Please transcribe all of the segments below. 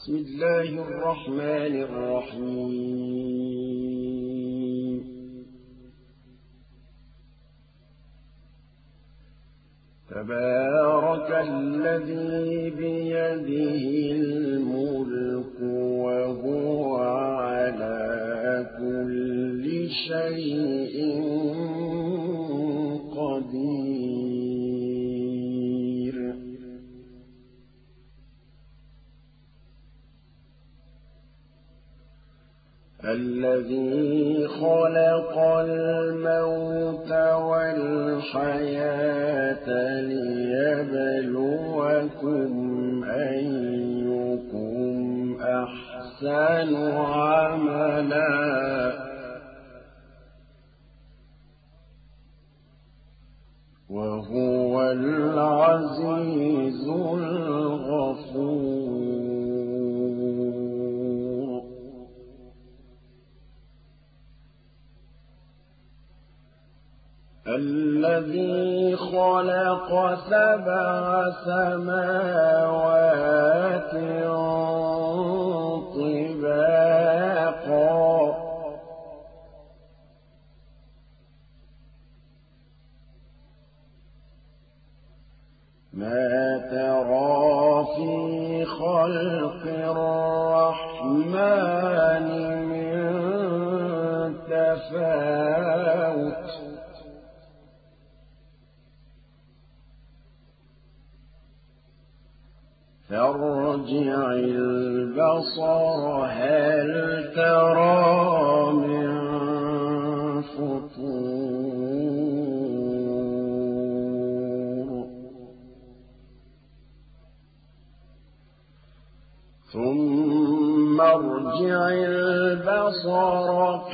بسم الله الرحمن الرحيم تبارك الذي بيده الملك وهو على كل شيء قدير الذي خلق الموت والحياة ليبلوكم أيكم أحسن عملا وهو العزيز الغفور الذي خلق 7 سماوات طباقا ما ترى في خلق الرحمن من تفاوت فارجع البصر هل ترى من فطور ثم ارجع البصر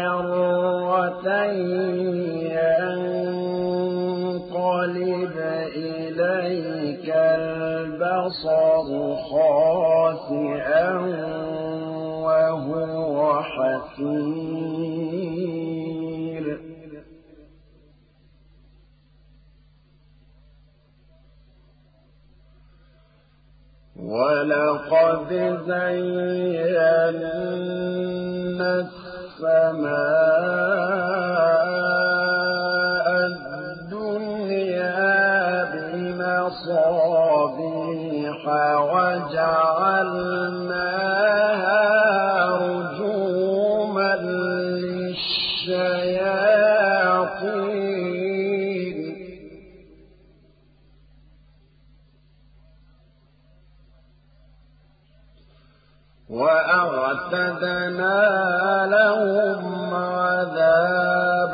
كرتين ينقلب إليك البصر خاسئا وهو حسير ولقد زينا السماء الدنيا بمصابيح وجعلناها رجوما للشياطين وأعتدنا لهم عذاب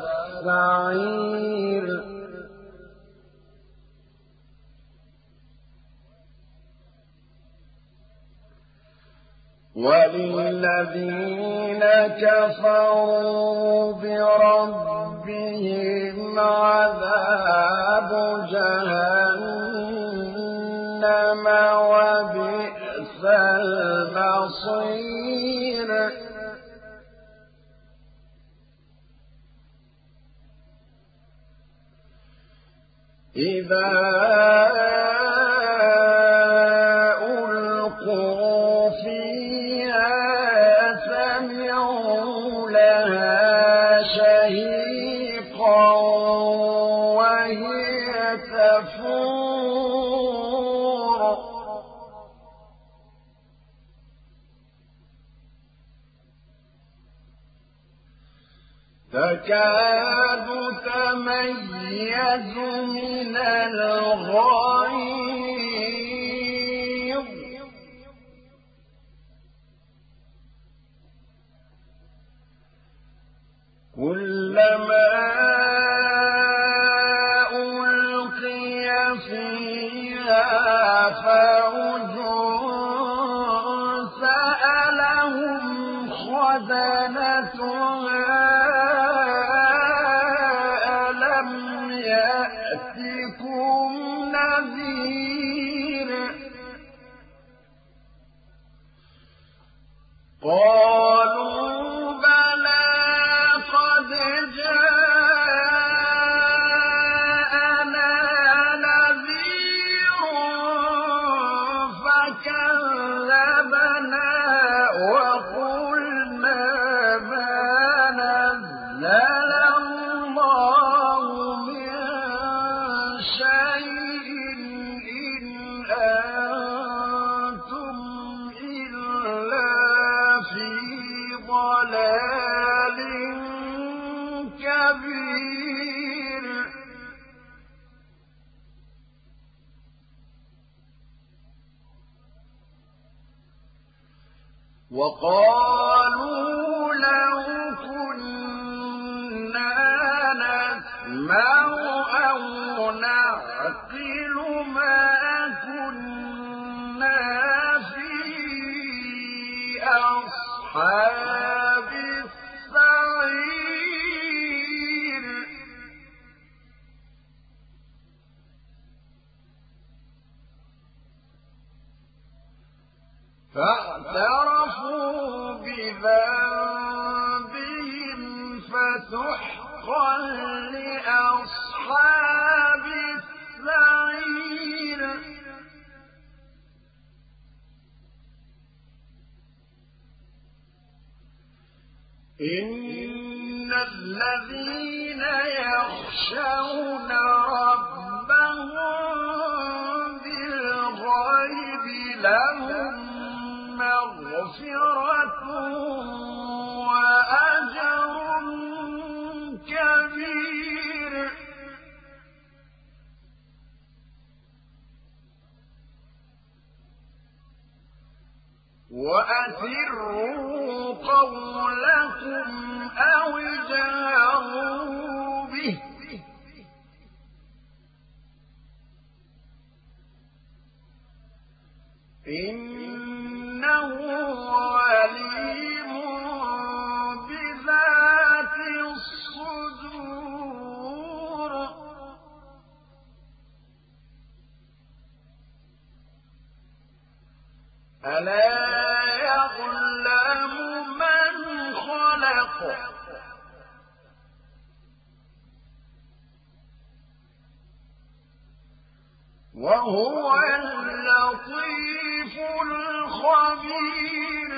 السعير وللذين كفروا بربهم عذاب جهنم وبئس المصير إذا ألقوا فيها سمعوا لها شهيقا وهي تفور تكاد تميز من الغيظ كلما ألقي فيها فوج سألهم خزنتها يأتكم نذير قالوا بلى قد جاءنا نذير فكذبنا وقالوا لو كنا نسمع أو نعقل ما كنا في أصحاب السعير فاعترفوا بذنبهم فسحقا لأصحاب السعير إن الذين يخشون ربهم بالغيب لهم مغفرة وأجر كبير وأسروا قولكم أو اجهروا به إنه عليم بذات الصدور ألا يعلم من خلق وهو اللطيف الخبير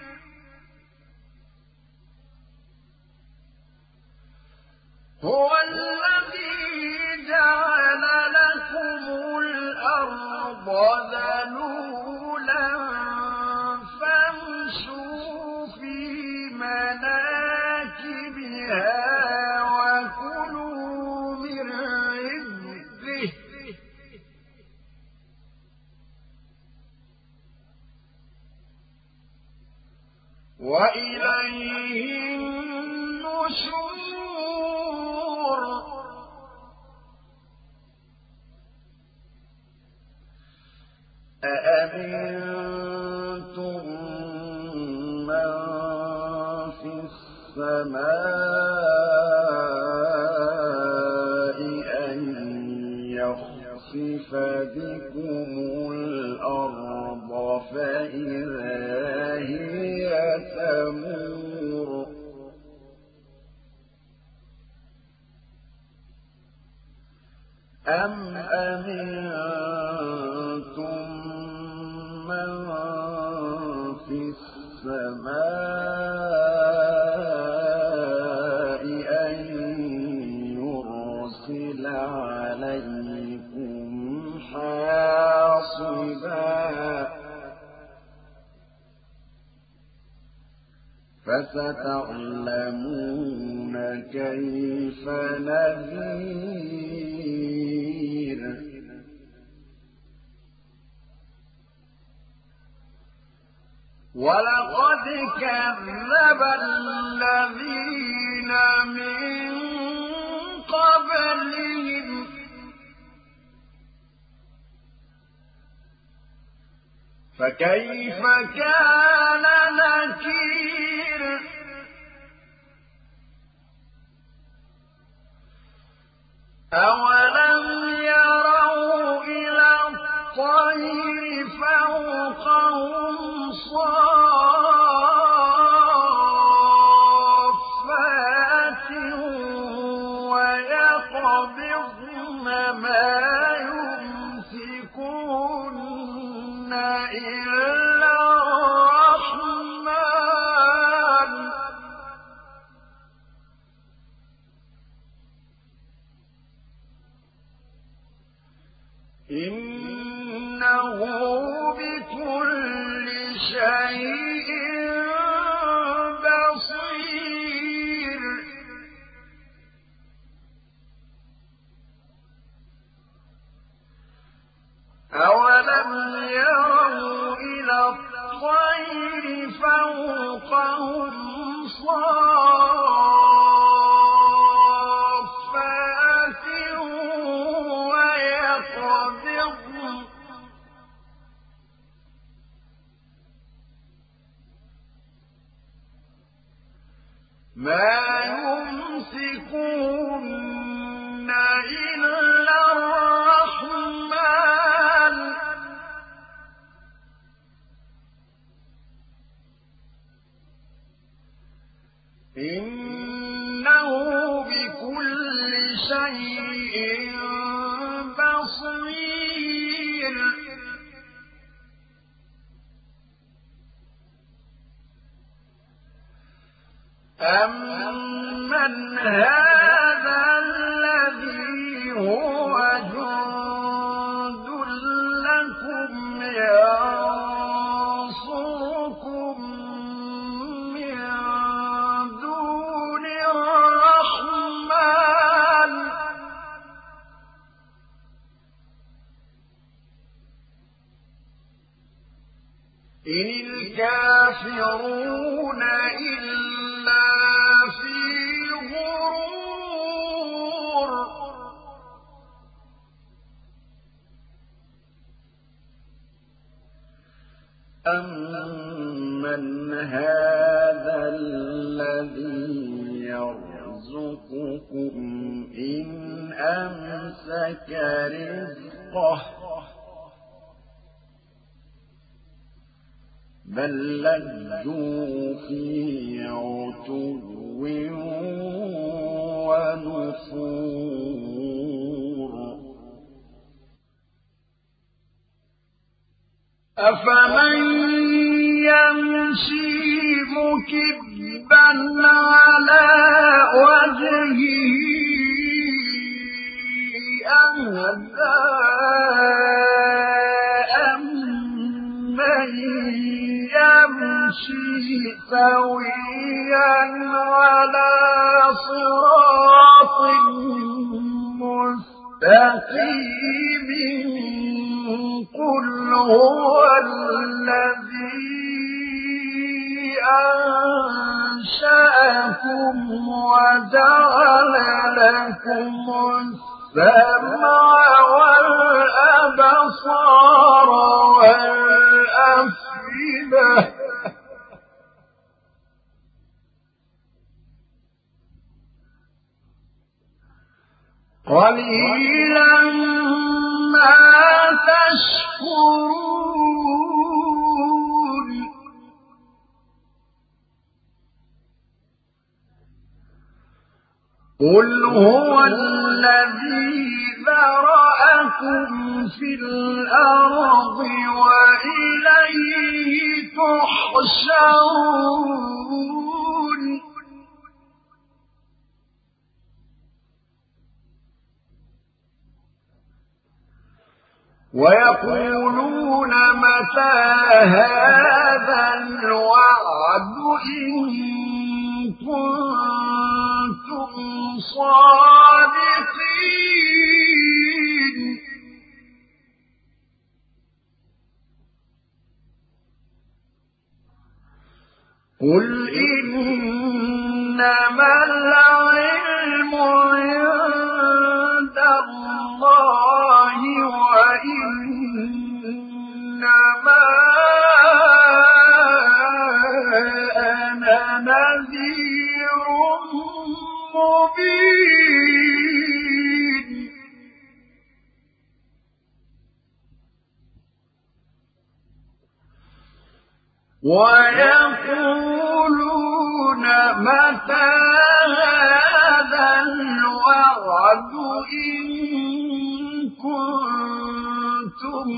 هو الذي جعل لكم الأرض ذلولا فامشوا في مناكبها وكلوا من رزقه وإليه النشور أأمنتم من في السماء أن يخسف بكم الأرض فإذا هي تمور أم أمنتم من في السماء أن يرسل عليكم حاصبا فستعلمون كيف نذير ولقد كذب الذين من قبلهم فكيف كان نكير أولم يروا إلى الطير فوقهم صافات ويقبضن ما يمسكون إلا الرحمن إنه بكل شيء بصير أولم يروا إلى الطير فوقهم ما يمسكون إلا الرحمن إنه بكل شيء بصير أمن هذا الذي هو جند لكم ينصركم من دون الرحمن إن الكافرون إلا في غرور أمن هذا الذي يرزقكم إن أمسك رزقه بل لجوا في عتو ونفور أفمن يمشي مكبا على وجهه أهدى أمن يمشي سويا على صراط مستقيم قل هو الذي أنشأكم وجعل لكم السمع والأبصار والأفئدة قليلا ما تشكرون قل هو الذي ذرأكم في الأرض وإليه تحشرون ويقولون متى هذا الوعد إن كنتم صادقين قل إنما العلم عند الله وإنما أنا نذير مبين ويقولون متى هذا الوعد إن كنتم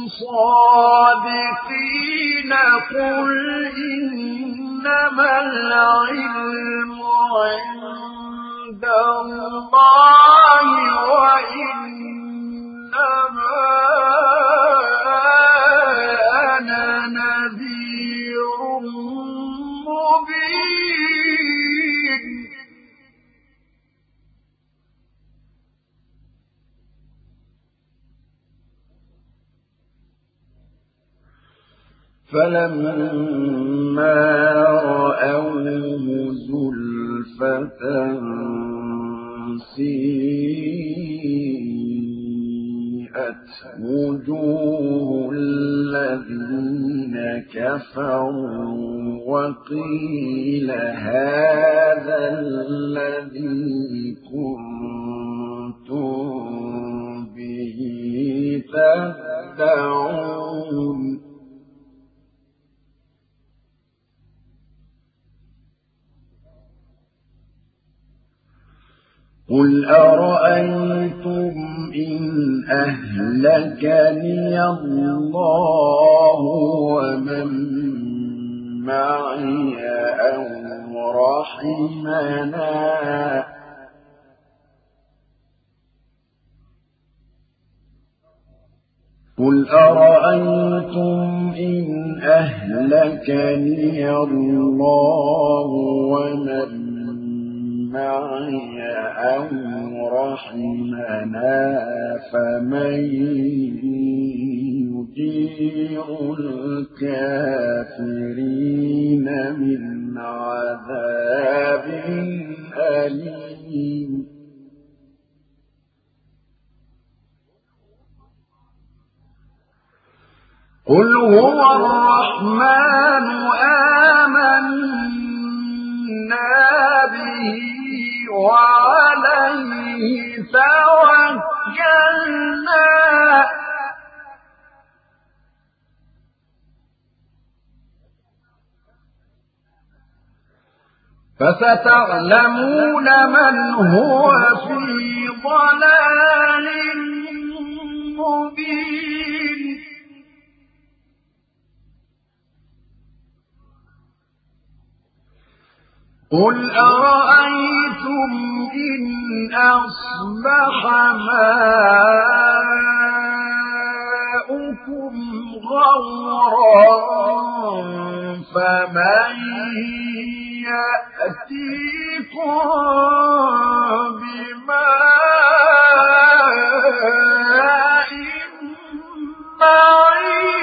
صادقين قل إنما العلم عند الله وإنما أنا نذير مبين فلما رأوه زلفة سيئت وجوه الذين كفروا وقيل هذا الذي كنتم به تدعون قل أرأيتم إن أهلكني الله ومن معي أو رحمنا قل أرأيتم إن أهلكني الله ومن معي أو رحمنا فمن يجير الكافرين من عذاب أليم قل هو الرحمن آمنا به وعليه توكلنا فستعلمون من هو في ضلال مبين قل أرأيتم إن أصبح ماؤكم غورا فمن يأتيكم بماء معين